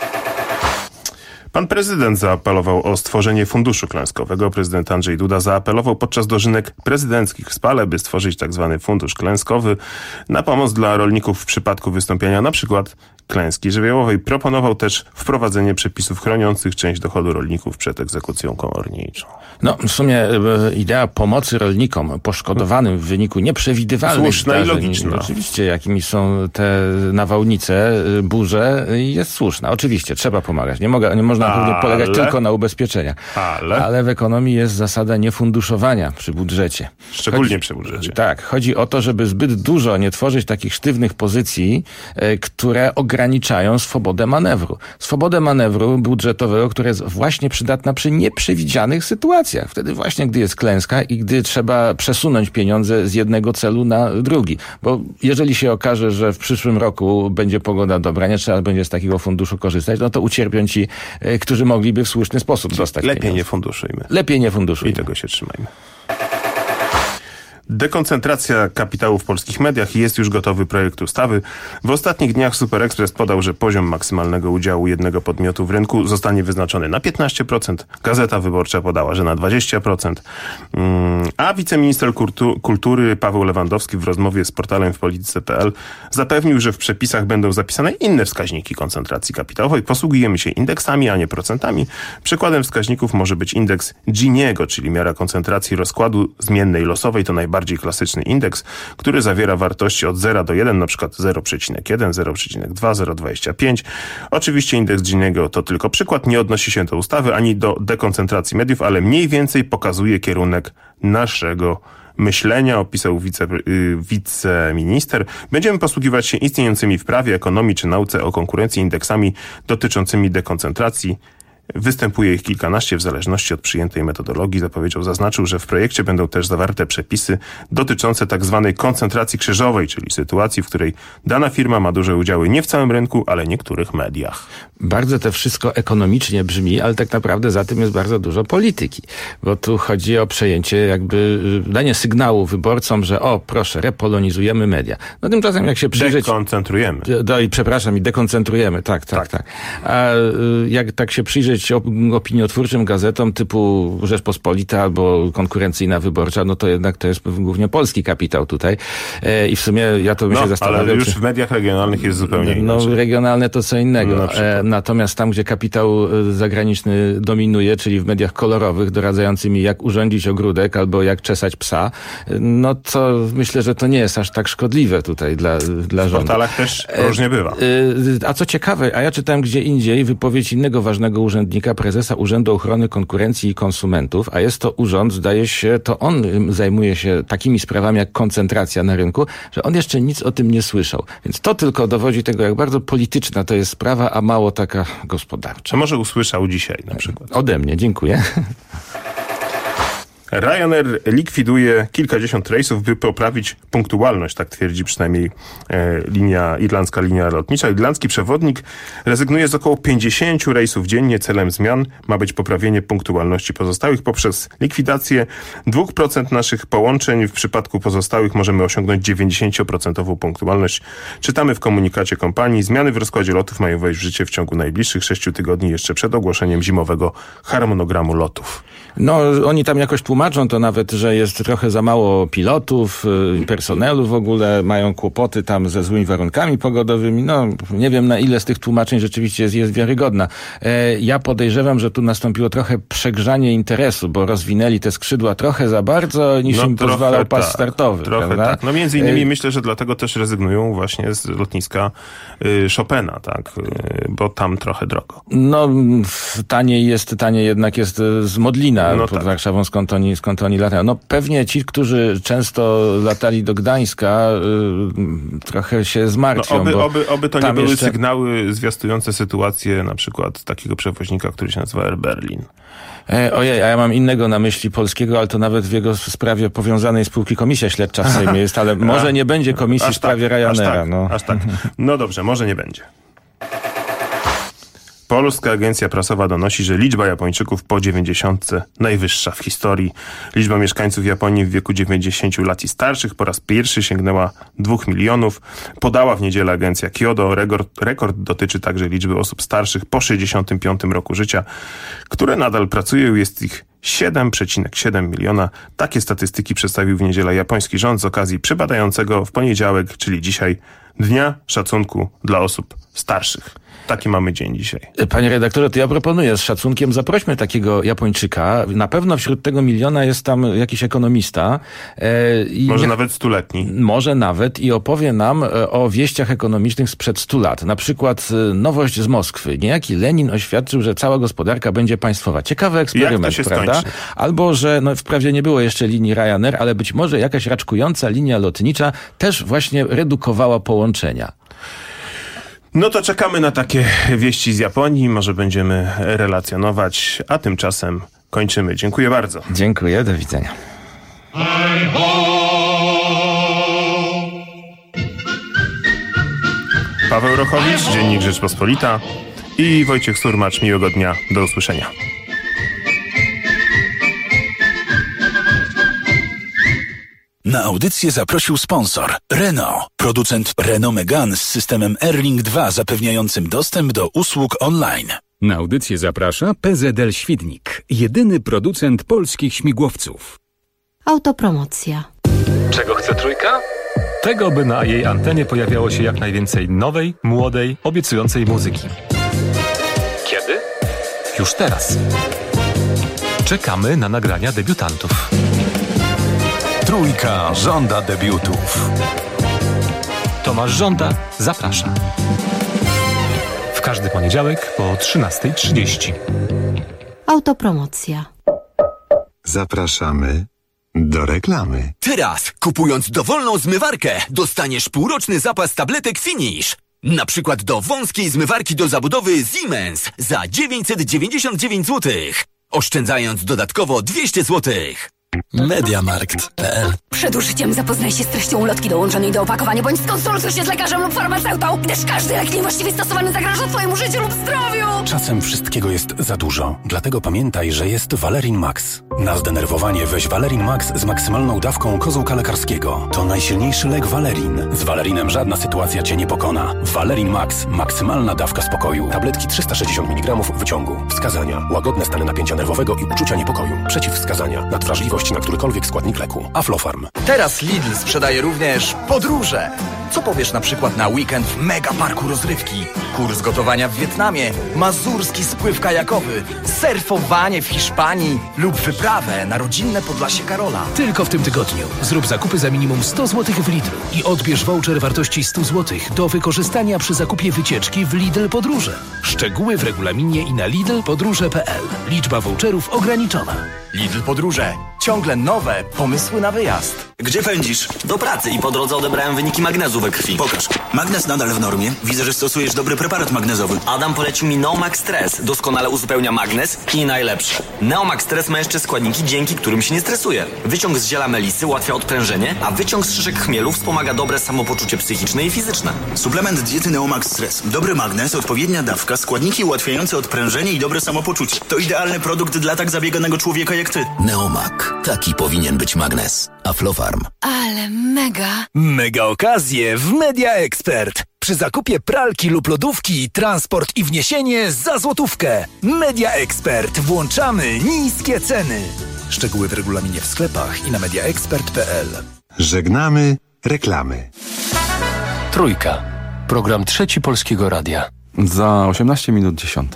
Pan prezydent zaapelował o stworzenie funduszu klęskowego. Prezydent Andrzej Duda zaapelował podczas dożynek prezydenckich w Spale, by stworzyć tzw. fundusz klęskowy na pomoc dla rolników w przypadku wystąpienia na przykład klęski żywiołowej. Proponował też wprowadzenie przepisów chroniących część dochodu rolników przed egzekucją komorniczą. W sumie idea pomocy rolnikom poszkodowanym w wyniku nieprzewidywalnych słuszna i logiczna. Oczywiście, jakimi są te nawałnice, burze, jest słuszna. Oczywiście, trzeba pomagać. Nie można pewnie polegać tylko na ubezpieczeniach. Ale w ekonomii jest zasada niefunduszowania przy budżecie. Szczególnie przy budżecie. Tak. Chodzi o to, żeby zbyt dużo nie tworzyć takich sztywnych pozycji, które ograniczają swobodę manewru. Swobodę manewru budżetowego, która jest właśnie przydatna przy nieprzewidzianych sytuacjach. Wtedy właśnie, gdy jest klęska i gdy trzeba przesunąć pieniądze z jednego celu na drugi. Bo jeżeli się okaże, że w przyszłym roku będzie pogoda dobra, nie trzeba będzie z takiego funduszu korzystać, to ucierpią ci, którzy mogliby w słuszny sposób dostać pieniądze. Lepiej nie funduszujmy. I tego się trzymajmy. Dekoncentracja kapitału w polskich mediach. Jest już gotowy projekt ustawy. W ostatnich dniach Super Express podał, że poziom maksymalnego udziału jednego podmiotu w rynku zostanie wyznaczony na 15%. Gazeta Wyborcza podała, że na 20%. A wiceminister kultury Paweł Lewandowski w rozmowie z portalem wpolityce.pl zapewnił, że w przepisach będą zapisane inne wskaźniki koncentracji kapitałowej. Posługujemy się indeksami, a nie procentami. Przykładem wskaźników może być indeks Giniego, czyli miara koncentracji rozkładu zmiennej losowej. To najbardziej klasyczny indeks, który zawiera wartości od 0 do 1, na przykład 0,1, 0,2, 0,25. Oczywiście indeks Giniego to tylko przykład, nie odnosi się do ustawy ani do dekoncentracji mediów, ale mniej więcej pokazuje kierunek naszego myślenia, opisał wiceminister. Będziemy posługiwać się istniejącymi w prawie, ekonomii czy nauce o konkurencji indeksami dotyczącymi dekoncentracji. Występuje ich kilkanaście w zależności od przyjętej metodologii. Zaznaczył, że w projekcie będą też zawarte przepisy dotyczące tak zwanej koncentracji krzyżowej, czyli sytuacji, w której dana firma ma duże udziały nie w całym rynku, ale niektórych mediach. Bardzo to wszystko ekonomicznie brzmi, ale tak naprawdę za tym jest bardzo dużo polityki, bo tu chodzi o przejęcie, jakby danie sygnału wyborcom, że proszę, repolonizujemy media. No tymczasem jak się przyjrzeć... Dekoncentrujemy. I dekoncentrujemy, tak. A jak tak się przyjrzeć opiniotwórczym gazetom typu Rzeczpospolita albo Konkurencyjna Wyborcza, no to jednak to jest głównie polski kapitał tutaj. I w sumie ja to bym się zastanawiał... ale już w mediach regionalnych jest zupełnie inaczej. Regionalne to co innego. Natomiast tam, gdzie kapitał zagraniczny dominuje, czyli w mediach kolorowych, doradzający mi jak urządzić ogródek albo jak czesać psa, no to myślę, że to nie jest aż tak szkodliwe tutaj dla rządu. W portalach też różnie bywa. A co ciekawe, ja czytałem gdzie indziej wypowiedź innego ważnego urzędnika, prezesa Urzędu Ochrony Konkurencji i Konsumentów, a jest to urząd, zdaje się, to on zajmuje się takimi sprawami jak koncentracja na rynku, że on jeszcze nic o tym nie słyszał. Więc to tylko dowodzi tego, jak bardzo polityczna to jest sprawa, a mało taka gospodarcza. A może usłyszał dzisiaj na przykład? Ode mnie, dziękuję. Ryanair likwiduje kilkadziesiąt rejsów, by poprawić punktualność, tak twierdzi przynajmniej irlandzka linia lotnicza. Irlandzki przewodnik rezygnuje z około 50 rejsów dziennie. Celem zmian ma być poprawienie punktualności pozostałych. Poprzez likwidację 2% naszych połączeń w przypadku pozostałych możemy osiągnąć 90% punktualność. Czytamy w komunikacie kompanii. Zmiany w rozkładzie lotów mają wejść w życie w ciągu najbliższych 6 tygodni, jeszcze przed ogłoszeniem zimowego harmonogramu lotów. No, oni tam jakoś tłumaczą to nawet, że jest trochę za mało pilotów, personelu w ogóle, mają kłopoty tam ze złymi warunkami pogodowymi. No, nie wiem na ile z tych tłumaczeń rzeczywiście jest wiarygodna. Ja podejrzewam, że tu nastąpiło trochę przegrzanie interesu, bo rozwinęli te skrzydła trochę za bardzo, niż im pozwalał pas startowy. Trochę prawda? tak. No między innymi myślę, że dlatego też rezygnują właśnie z lotniska Chopina, tak, bo tam trochę drogo. No, taniej jednak jest z Modlina pod Warszawą, skąd oni latają. No pewnie ci, którzy często latali do Gdańska, trochę się zmartwią. No, oby to nie były sygnały zwiastujące sytuację na przykład takiego przewoźnika, który się nazywa Air Berlin. Ojej, a ja mam innego na myśli polskiego, ale to nawet w jego sprawie powiązanej spółki komisja śledcza w Sejmie jest, ale może nie będzie komisji w sprawie Ryanaira. Aż tak. No dobrze, może nie będzie. Polska Agencja Prasowa donosi, że liczba Japończyków po 90 najwyższa w historii. Liczba mieszkańców Japonii w wieku 90 lat i starszych po raz pierwszy sięgnęła 2 milionów. Podała w niedzielę agencja Kyodo. Rekord dotyczy także liczby osób starszych po 65 roku życia, które nadal pracują. Jest ich 7,7 miliona. Takie statystyki przedstawił w niedzielę japoński rząd z okazji przypadającego w poniedziałek, czyli dzisiaj, Dnia Szacunku dla Osób Starszych. Taki mamy dzień dzisiaj. Panie redaktorze, to ja proponuję z szacunkiem, zaprośmy takiego Japończyka. Na pewno wśród tego miliona jest tam jakiś ekonomista. Może nawet 100-letni. Może nawet i opowie nam o wieściach ekonomicznych sprzed 100 lat. Na przykład nowość z Moskwy. Niejaki Lenin oświadczył, że cała gospodarka będzie państwowa. Ciekawy eksperyment, jak to się prawda? skończy? Albo, że wprawdzie nie było jeszcze linii Ryanair, ale być może jakaś raczkująca linia lotnicza też właśnie redukowała połączenia. No to czekamy na takie wieści z Japonii, może będziemy relacjonować, a tymczasem kończymy. Dziękuję bardzo. Dziękuję, do widzenia. Paweł Rochowicz, Dziennik Rzeczpospolita i Wojciech Surmacz. Miłego dnia, do usłyszenia. Na audycję zaprosił sponsor Renault, producent Renault Megane z systemem Airlink 2 zapewniającym dostęp do usług online. Na audycję zaprasza PZL Świdnik, jedyny producent polskich śmigłowców. Autopromocja. Czego chce Trójka? Tego, by na jej antenie pojawiało się jak najwięcej nowej, młodej, obiecującej muzyki. Kiedy? Już teraz. Czekamy na nagrania debiutantów. Trójka żąda debiutów. Tomasz Żąda zaprasza. W każdy poniedziałek po 13:30. Autopromocja. Zapraszamy Do reklamy. Teraz, kupując dowolną zmywarkę, dostaniesz półroczny zapas tabletek Finish. Na przykład do wąskiej zmywarki do zabudowy Siemens za 999 zł. Oszczędzając dodatkowo 200 zł. Mediamarkt.pl. Przed użyciem zapoznaj się z treścią ulotki dołączonej do opakowania, bądź skonsultuj się z lekarzem lub farmaceutą, gdyż każdy lek niewłaściwie stosowany zagraża twojemu życiu lub zdrowiu. Czasem wszystkiego jest za dużo. Dlatego pamiętaj, że jest Valerin Max. Na zdenerwowanie weź Valerin Max z maksymalną dawką kozłka lekarskiego. To najsilniejszy lek Valerin. Z Valerinem żadna sytuacja cię nie pokona. Valerin Max. Maksymalna dawka spokoju. Tabletki 360 mg wyciągu. Wskazania. Łagodne stany napięcia nerwowego i uczucia niepokoju. Przeciwwskazania. Nadwrażliwość na którykolwiek składnik leku. Aflofarm. Teraz Lidl sprzedaje również podróże. Co powiesz na przykład na weekend w mega parku rozrywki? Kurs gotowania w Wietnamie, mazurski spływ kajakowy, surfowanie w Hiszpanii lub wyprawę na rodzinne Podlasie Karola. Tylko w tym tygodniu zrób zakupy za minimum 100 zł w Lidlu i odbierz voucher wartości 100 zł do wykorzystania przy zakupie wycieczki w Lidl Podróże. Szczegóły w regulaminie i na lidlpodróże.pl. Liczba voucherów ograniczona. Lidl Podróże. Ciągle nowe pomysły na wyjazd. Gdzie pędzisz? Do pracy i po drodze odebrałem wyniki magnezu we krwi. Pokaż. Magnez nadal w normie. Widzę, że stosujesz dobry preparat magnezowy. Adam polecił mi Neomax Stress. Doskonale uzupełnia magnez i najlepsze. Neomax Stress ma jeszcze składniki, dzięki którym się nie stresuje. Wyciąg z ziela melisy ułatwia odprężenie, a wyciąg z szyszek chmielu wspomaga dobre samopoczucie psychiczne i fizyczne. Suplement diety Neomax Stress. Dobry magnez, odpowiednia dawka, składniki ułatwiające odprężenie i dobre samopoczucie. To idealny produkt dla tak zabieganego człowieka jak ty. Neomak. Taki powinien być magnes. Aflofarm. Ale mega. Mega okazje w Media Expert. Przy zakupie pralki lub lodówki, transport i wniesienie za złotówkę. Media Expert. Włączamy niskie ceny. Szczegóły w regulaminie w sklepach i na mediaexpert.pl. Żegnamy reklamy. Trójka. Program Trzeci Polskiego Radia. Za 18 minut 10.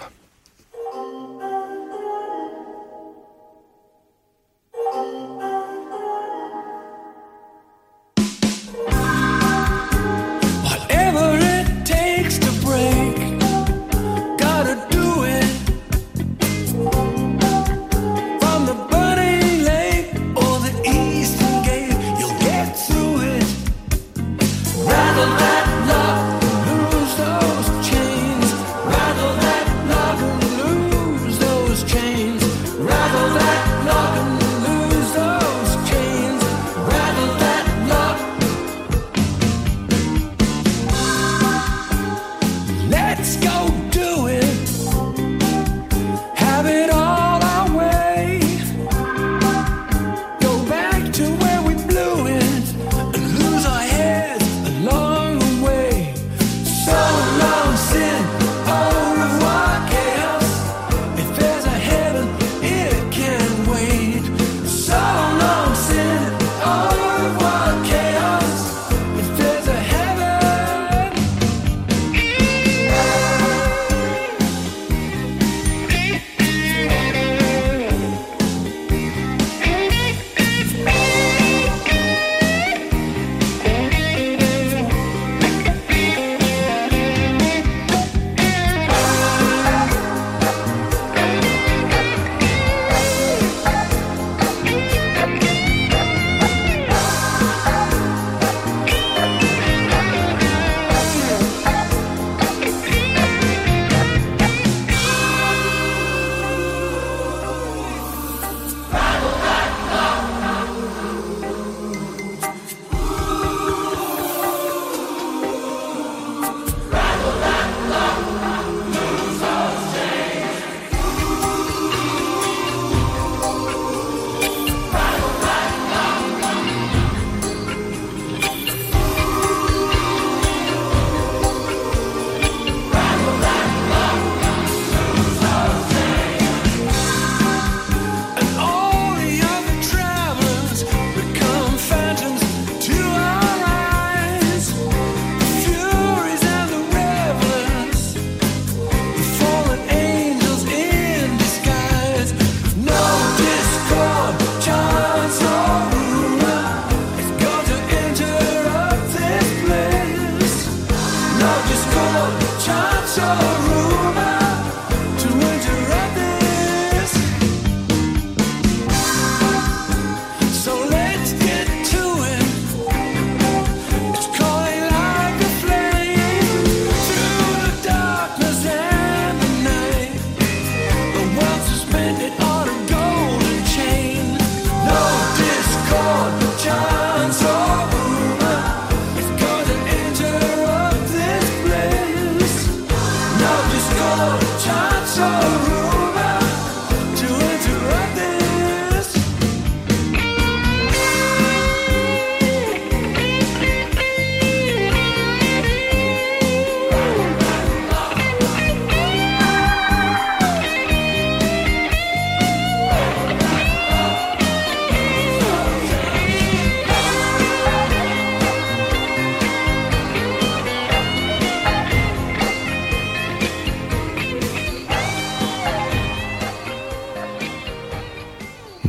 So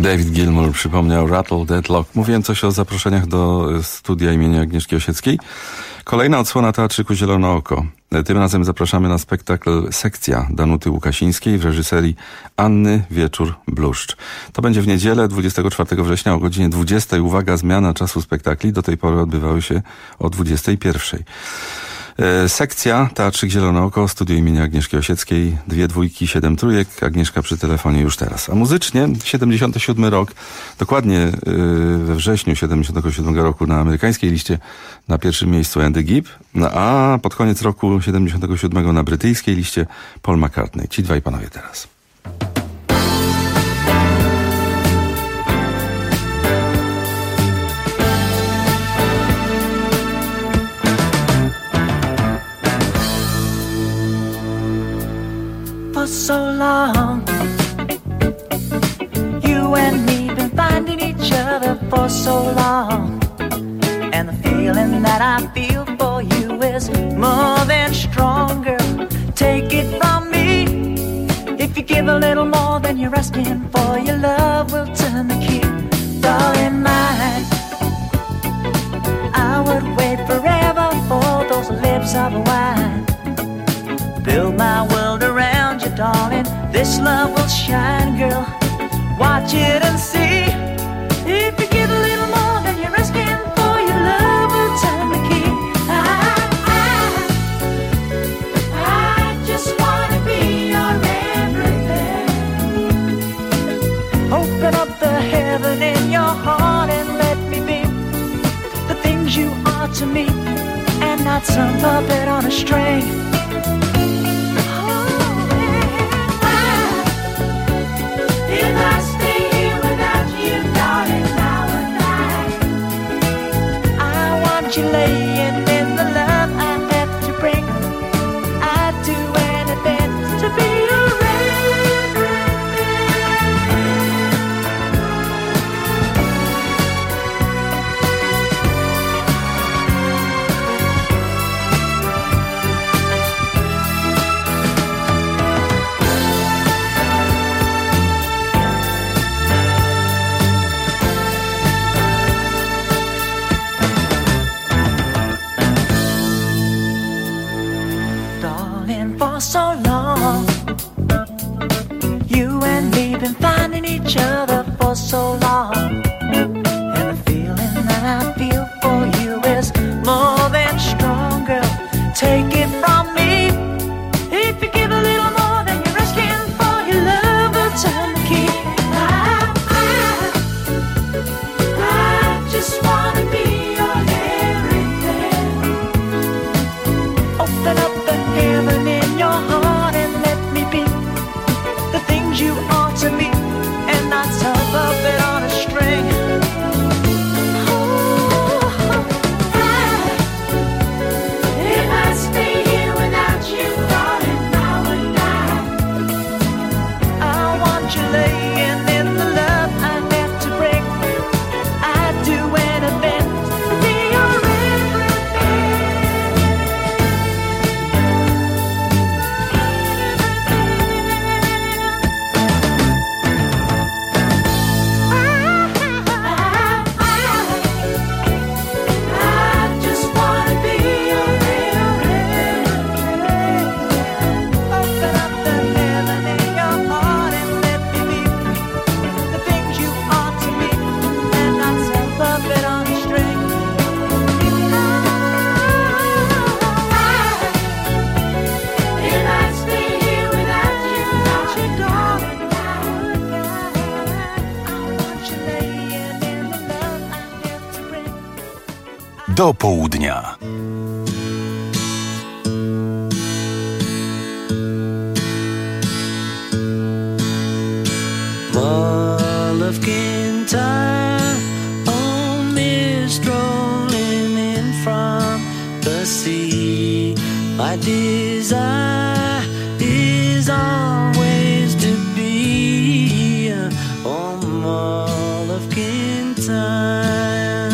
David Gilmour przypomniał Rattle Deadlock. Mówiłem coś o zaproszeniach do studia imienia Agnieszki Osieckiej. Kolejna odsłona Teatrzyku Zielone Oko. Tym razem zapraszamy na spektakl Sekcja Danuty Łukasińskiej w reżyserii Anny Wieczór-Bluszcz. To będzie w niedzielę 24 września o godzinie 20. Uwaga, zmiana czasu spektakli. Do tej pory odbywały się o 21. Sekcja, Teatrzyk Zielone Oko, studio imienia Agnieszki Osieckiej, 2 dwójki, 7 trójek, Agnieszka przy telefonie już teraz. A muzycznie 77 rok, dokładnie we wrześniu 77 roku na amerykańskiej liście na pierwszym miejscu Andy Gibb, a pod koniec roku 77 na brytyjskiej liście Paul McCartney. Ci dwaj panowie teraz. For so long, you and me been finding each other for so long, and the feeling that I feel for you is more than stronger. Take it from me, if you give a little more than you're asking for, your love will turn the key. Darling mine, I would wait forever for those lips of wine. Build my world around you, darling. This love will shine, girl. Watch it and see. If you give a little more than you're asking for, your love will turn the key. I just wanna be your everything. Open up the heaven in your heart and let me be the things you are to me, and not some puppet on a string. If I stay here without you, darling, I would die. I want you laying in the love I have to bring. I'd do anything to be your for so long. You and me been finding each other for so long, and the feeling that I feel for you is more than stronger. Take it from me, if you give a little more than you're asking for, your love will turn the key. I just wanna be your everything. Open up the heaven in your heart and let me be the things you are to me, and not some puppet on a string. If I stay here without you, darling, I would die. I want you laying in the love I have to bring. I'd do anything to be your Do południa. Fall of Kintyre, only strolling in from the sea. My desire is always to be on Mall of Kintyre.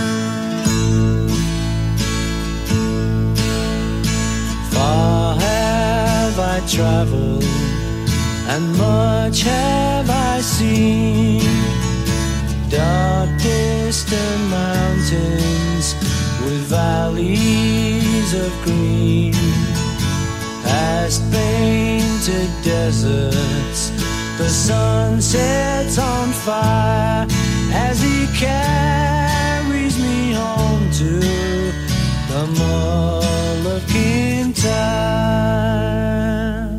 Far have I traveled, and much have I seen, dark distant mountains with valleys of green, past painted deserts, the sun sets on fire as he carries me home to the Mull of Kintyre.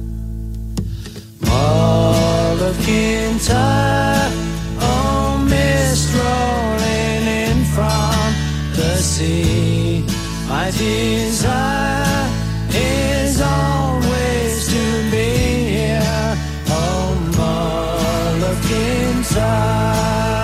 Mull of Kintyre, oh mist rolling in from the sea, my desire is always to be here, oh Mull of Kintyre.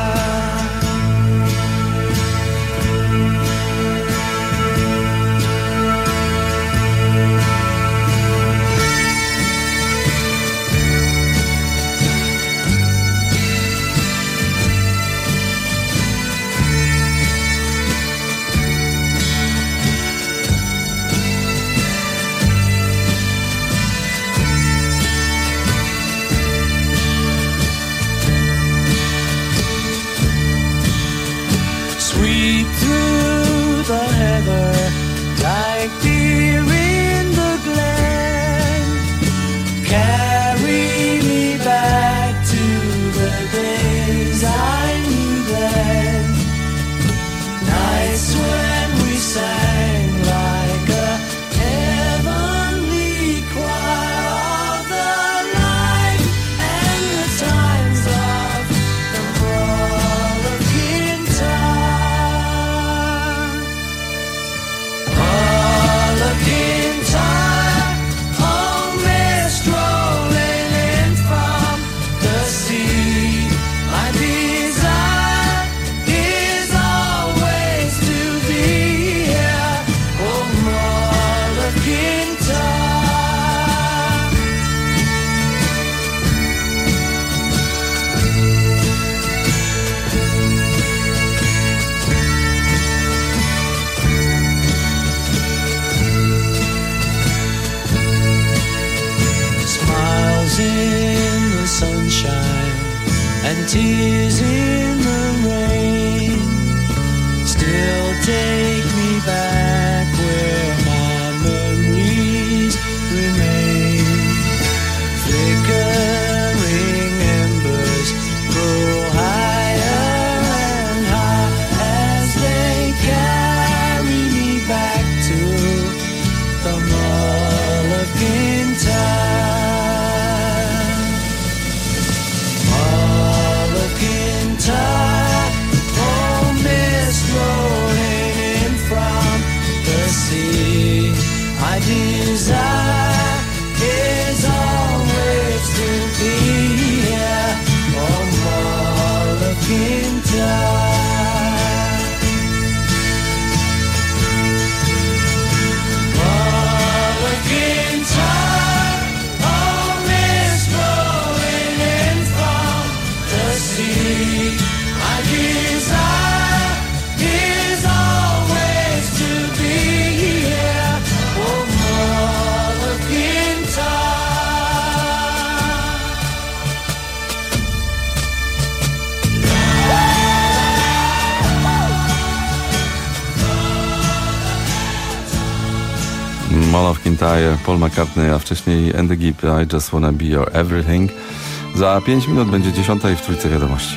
Sweep through the heather like deer in the glen. Carry me back to the days I knew then. Nights when we sang like a heavenly choir of the light and the times of the Mull of Kintyre. Mull of Kintyre, oh mist rolling in from the sea, my desire is always to be here, oh Mull of Kintyre. Smiles in the sunshine and tears in the rain still take me back where my memories remain. Flickering embers grow higher and high as they carry me back to the Mull of Kintyre. Mull of Kintyre, oh mist rolling in from the sea, my desire is always to be here, oh Mull of Kintyre. Mull of Kintyre, oh mist rolling in from the sea, my desire is always to be here, oh Mull of Kintyre. Mull of Kintyre, Paul McCartney, a wcześniej Andy Gibb, I Just Wanna Be Your Everything. Za 5 minut będzie 10 w Trójce Wiadomości.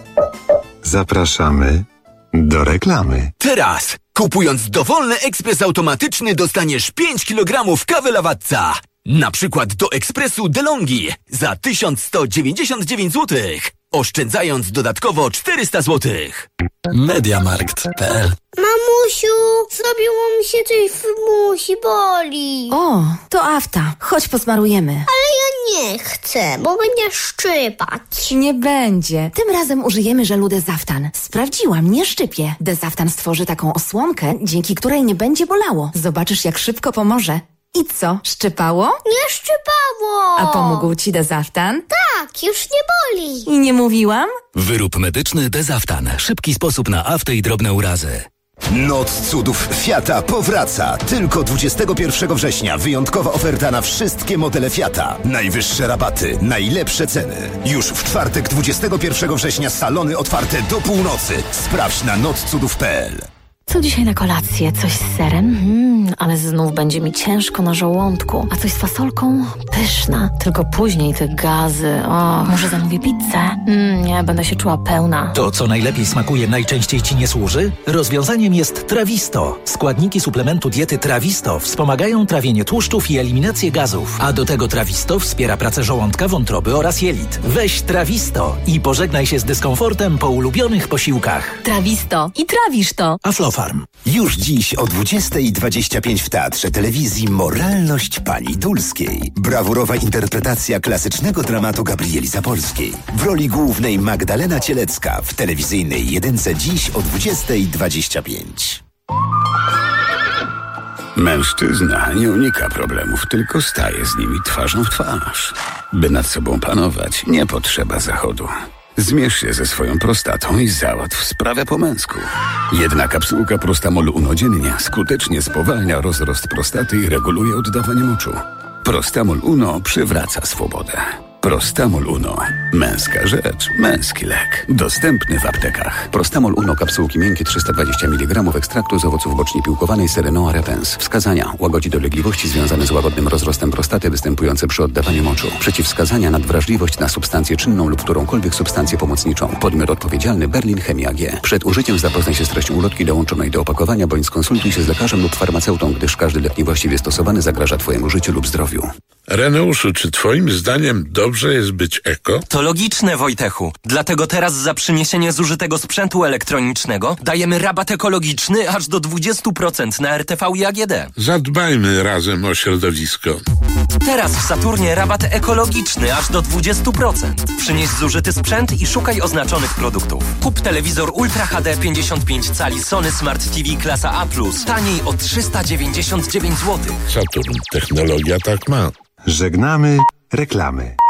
Zapraszamy do reklamy. Teraz, kupując dowolny ekspres automatyczny, dostaniesz 5 kg kawy Lavazza. Na przykład do ekspresu DeLonghi za 1199 zł. Oszczędzając dodatkowo 400 zł. Mediamarkt.pl. Mamusiu, zrobiło mi się coś w musi, boli. O, to afta. Chodź posmarujemy. Ale ja nie chcę, bo będzie szczypać. Nie będzie. Tym razem użyjemy żelu Dezaftan. Sprawdziłam, nie szczypie. Dezaftan stworzy taką osłonkę, dzięki której nie będzie bolało. Zobaczysz, jak szybko pomoże. I co, szczypało? Nie szczypało. A pomógł ci Dezaftan? Tak, już nie boli. I nie mówiłam? Wyrób medyczny Dezaftan. Szybki sposób na afty i drobne urazy. Noc cudów Fiata powraca. Tylko 21 września wyjątkowa oferta na wszystkie modele Fiata. Najwyższe rabaty, najlepsze ceny. Już w czwartek 21 września salony otwarte do północy. Sprawdź na notcudów.pl. Co dzisiaj na kolację? Coś z serem? Ale znów będzie mi ciężko na żołądku. A coś z fasolką? Pyszna. Tylko później te gazy. O, może zamówię pizzę? Nie, będę się czuła pełna. To, co najlepiej smakuje, najczęściej Ci nie służy? Rozwiązaniem jest Trawisto. Składniki suplementu diety Trawisto wspomagają trawienie tłuszczów i eliminację gazów. A do tego Trawisto wspiera pracę żołądka, wątroby oraz jelit. Weź Trawisto i pożegnaj się z dyskomfortem po ulubionych posiłkach. Trawisto. I trawisz to. Aflofarm. Już dziś o 20:25 w Teatrze Telewizji Moralność Pani Dulskiej. Brawurowa interpretacja klasycznego dramatu Gabrieli Zapolskiej. W roli głównej Magdalena Cielecka w telewizyjnej jedynce dziś o 20:25. Mężczyzna nie unika problemów, tylko staje z nimi twarzą w twarz. By nad sobą panować, nie potrzeba zachodu. Zmierz się ze swoją prostatą i załatw sprawę po męsku. Jedna kapsułka Prostamol Uno dziennie skutecznie spowalnia rozrost prostaty i reguluje oddawanie moczu. Prostamol Uno przywraca swobodę. Prostamol Uno. Męska rzecz, męski lek. Dostępny w aptekach. Prostamol Uno, kapsułki miękkie 320 mg ekstraktu z owoców bocznie piłkowanej Serenoa repens. Wskazania: łagodzi dolegliwości związane z łagodnym rozrostem prostaty występujące przy oddawaniu moczu. Przeciwwskazania: nadwrażliwość na substancję czynną lub którąkolwiek substancję pomocniczą. Podmiot odpowiedzialny: Berlin Chemia AG. Przed użyciem zapoznaj się z treścią ulotki dołączonej do opakowania bądź skonsultuj się z lekarzem lub farmaceutą, gdyż każdy lek niewłaściwie stosowany zagraża Twojemu życiu lub zdrowiu. Reneuszu, czy twoim zdaniem dobrze jest być eko? To logiczne, Wojtechu. Dlatego teraz za przyniesienie zużytego sprzętu elektronicznego dajemy rabat ekologiczny aż do 20% na RTV i AGD. Zadbajmy razem o środowisko. Teraz w Saturnie rabat ekologiczny aż do 20%. Przynieś zużyty sprzęt i szukaj oznaczonych produktów. Kup telewizor Ultra HD 55 cali Sony Smart TV klasa A+, taniej o 399 zł. Saturn. Technologia tak ma. Żegnamy reklamy.